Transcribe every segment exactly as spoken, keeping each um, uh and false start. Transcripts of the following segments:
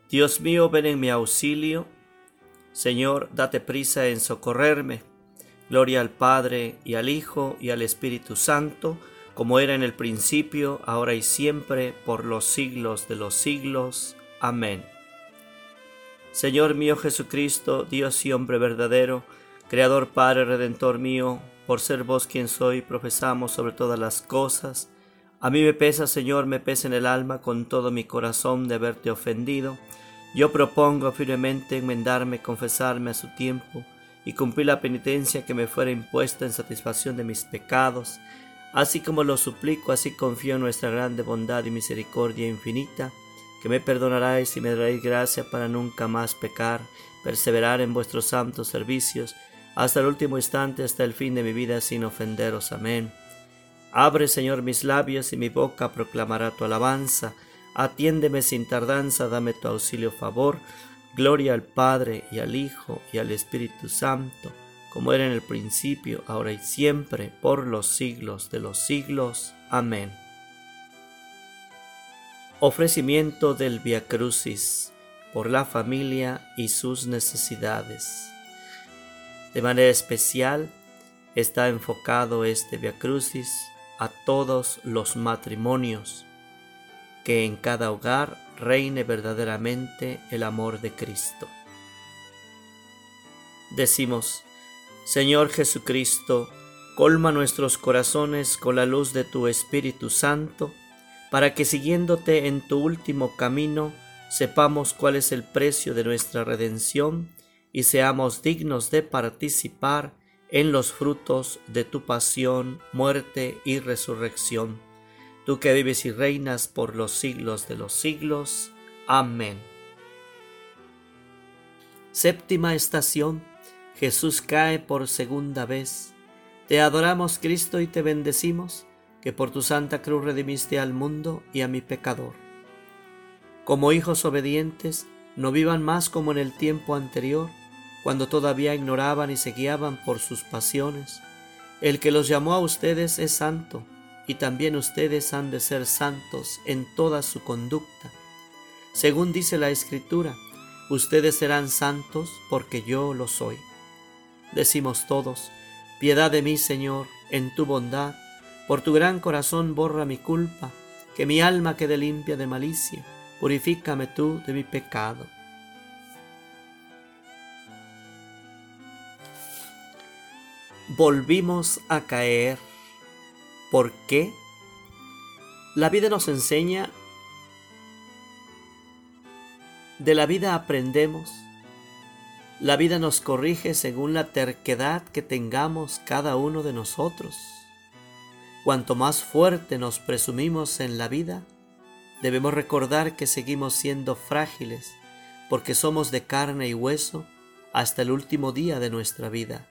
Dios mío, ven en mi auxilio. Señor, date prisa en socorrerme. Gloria al Padre, y al Hijo, y al Espíritu Santo, como era en el principio, ahora y siempre, por los siglos de los siglos. Amén. Señor mío Jesucristo, Dios y hombre verdadero, Creador, Padre, Redentor mío, por ser vos quien soy, profesamos sobre todas las cosas. A mí me pesa, Señor, me pesa en el alma con todo mi corazón de haberte ofendido. Yo propongo firmemente enmendarme, confesarme a su tiempo y cumplir la penitencia que me fuera impuesta en satisfacción de mis pecados. Así como lo suplico, así confío en nuestra grande bondad y misericordia infinita, que me perdonaréis y me daréis gracia para nunca más pecar, perseverar en vuestros santos servicios, hasta el último instante, hasta el fin de mi vida, sin ofenderos. Amén. Abre, Señor, mis labios y mi boca proclamará tu alabanza. Atiéndeme sin tardanza, dame tu auxilio favor. Gloria al Padre, y al Hijo, y al Espíritu Santo, como era en el principio, ahora y siempre, por los siglos de los siglos. Amén. Ofrecimiento del Vía Crucis por la familia y sus necesidades. De manera especial está enfocado este Vía Crucis a todos los matrimonios, que en cada hogar reine verdaderamente el amor de Cristo. Decimos: Señor Jesucristo, colma nuestros corazones con la luz de tu Espíritu Santo, para que siguiéndote en tu último camino, sepamos cuál es el precio de nuestra redención y seamos dignos de participar en los frutos de tu pasión, muerte y resurrección. Tú que vives y reinas por los siglos de los siglos. Amén. Séptima estación. Jesús cae por segunda vez. Te adoramos, Cristo, y te bendecimos, que por tu santa cruz redimiste al mundo y a mi pecador. Como hijos obedientes, no vivan más como en el tiempo anterior, cuando todavía ignoraban y se guiaban por sus pasiones. El que los llamó a ustedes es santo, y también ustedes han de ser santos en toda su conducta. Según dice la Escritura, ustedes serán santos porque yo lo soy. Decimos todos: piedad de mí, Señor, en tu bondad, por tu gran corazón borra mi culpa, que mi alma quede limpia de malicia, purifícame tú de mi pecado. Volvimos a caer. ¿Por qué? La vida nos enseña, de la vida aprendemos, la vida nos corrige según la terquedad que tengamos cada uno de nosotros. Cuanto más fuerte nos presumimos en la vida, debemos recordar que seguimos siendo frágiles, porque somos de carne y hueso hasta el último día de nuestra vida.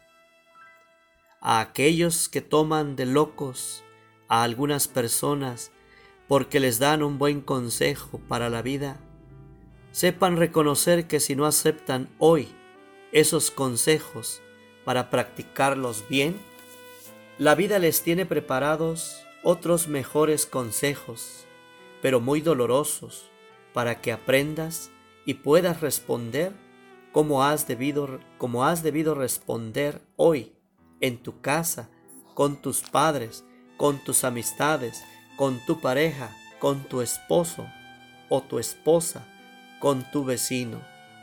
A aquellos que toman de locos a algunas personas porque les dan un buen consejo para la vida, sepan reconocer que si no aceptan hoy esos consejos para practicarlos bien, la vida les tiene preparados otros mejores consejos, pero muy dolorosos, para que aprendas y puedas responder como has debido, como has debido responder hoy en tu casa, con tus padres, con tus amistades, con tu pareja, con tu esposo o tu esposa, con tu vecino.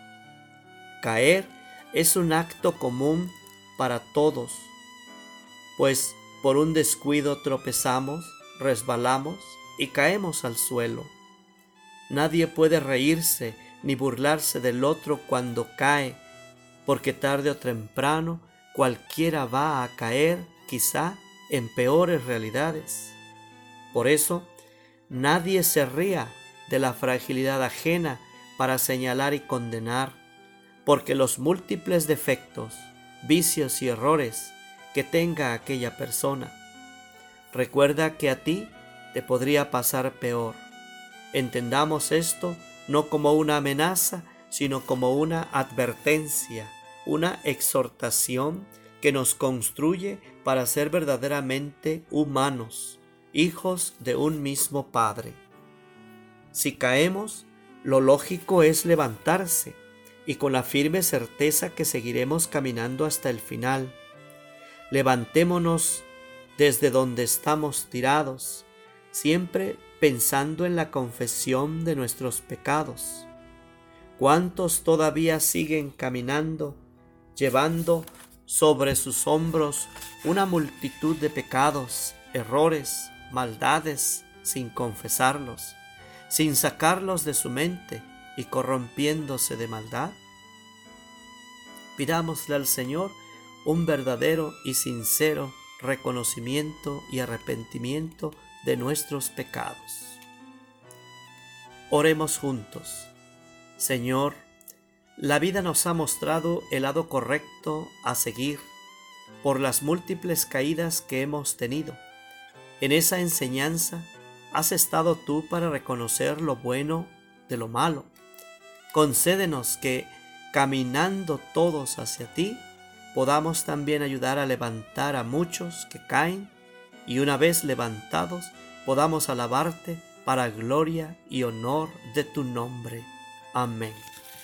Caer es un acto común para todos, pues por un descuido tropezamos, resbalamos y caemos al suelo. Nadie puede reírse ni burlarse del otro cuando cae, porque tarde o temprano cualquiera va a caer, quizá en peores realidades. Por eso, nadie se ría de la fragilidad ajena para señalar y condenar, porque los múltiples defectos, vicios y errores que tenga aquella persona, recuerda que a ti te podría pasar peor. Entendamos esto no como una amenaza, sino como una advertencia, una exhortación que nos construye para ser verdaderamente humanos, hijos de un mismo Padre. Si caemos, Lo lógico es levantarse y con la firme certeza que seguiremos caminando hasta el final. Levantémonos desde donde estamos tirados, siempre pensando en la confesión de nuestros pecados. ¿Cuántos todavía siguen caminando, llevando sobre sus hombros una multitud de pecados, errores, maldades, sin confesarlos, sin sacarlos de su mente y corrompiéndose de maldad? Pidámosle al Señor un verdadero y sincero reconocimiento y arrepentimiento de nuestros pecados. Oremos juntos. Señor, la vida nos ha mostrado el lado correcto a seguir por las múltiples caídas que hemos tenido. En esa enseñanza has estado tú para reconocer lo bueno de lo malo. Concédenos que, caminando todos hacia ti, podamos también ayudar a levantar a muchos que caen y una vez levantados podamos alabarte para gloria y honor de tu nombre. Amén.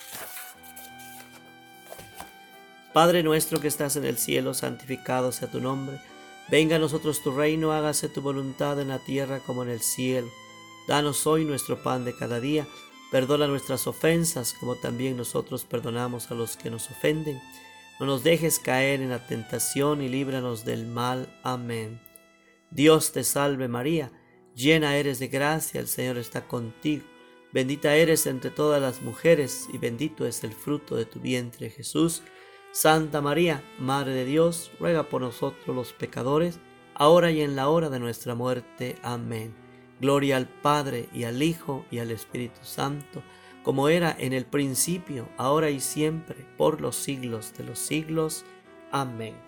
Padre nuestro que estás en el cielo, santificado sea tu nombre. Venga a nosotros tu reino, hágase tu voluntad en la tierra como en el cielo. Danos hoy nuestro pan de cada día. Perdona nuestras ofensas como también nosotros perdonamos a los que nos ofenden. No nos dejes caer en la tentación y líbranos del mal. Amén. Dios te salve María, llena eres de gracia, el Señor está contigo. Bendita eres entre todas las mujeres y bendito es el fruto de tu vientre Jesús. Santa María, Madre de Dios, ruega por nosotros los pecadores, ahora y en la hora de nuestra muerte. Amén. Gloria al Padre y al Hijo y al Espíritu Santo, como era en el principio, ahora y siempre, por los siglos de los siglos. Amén.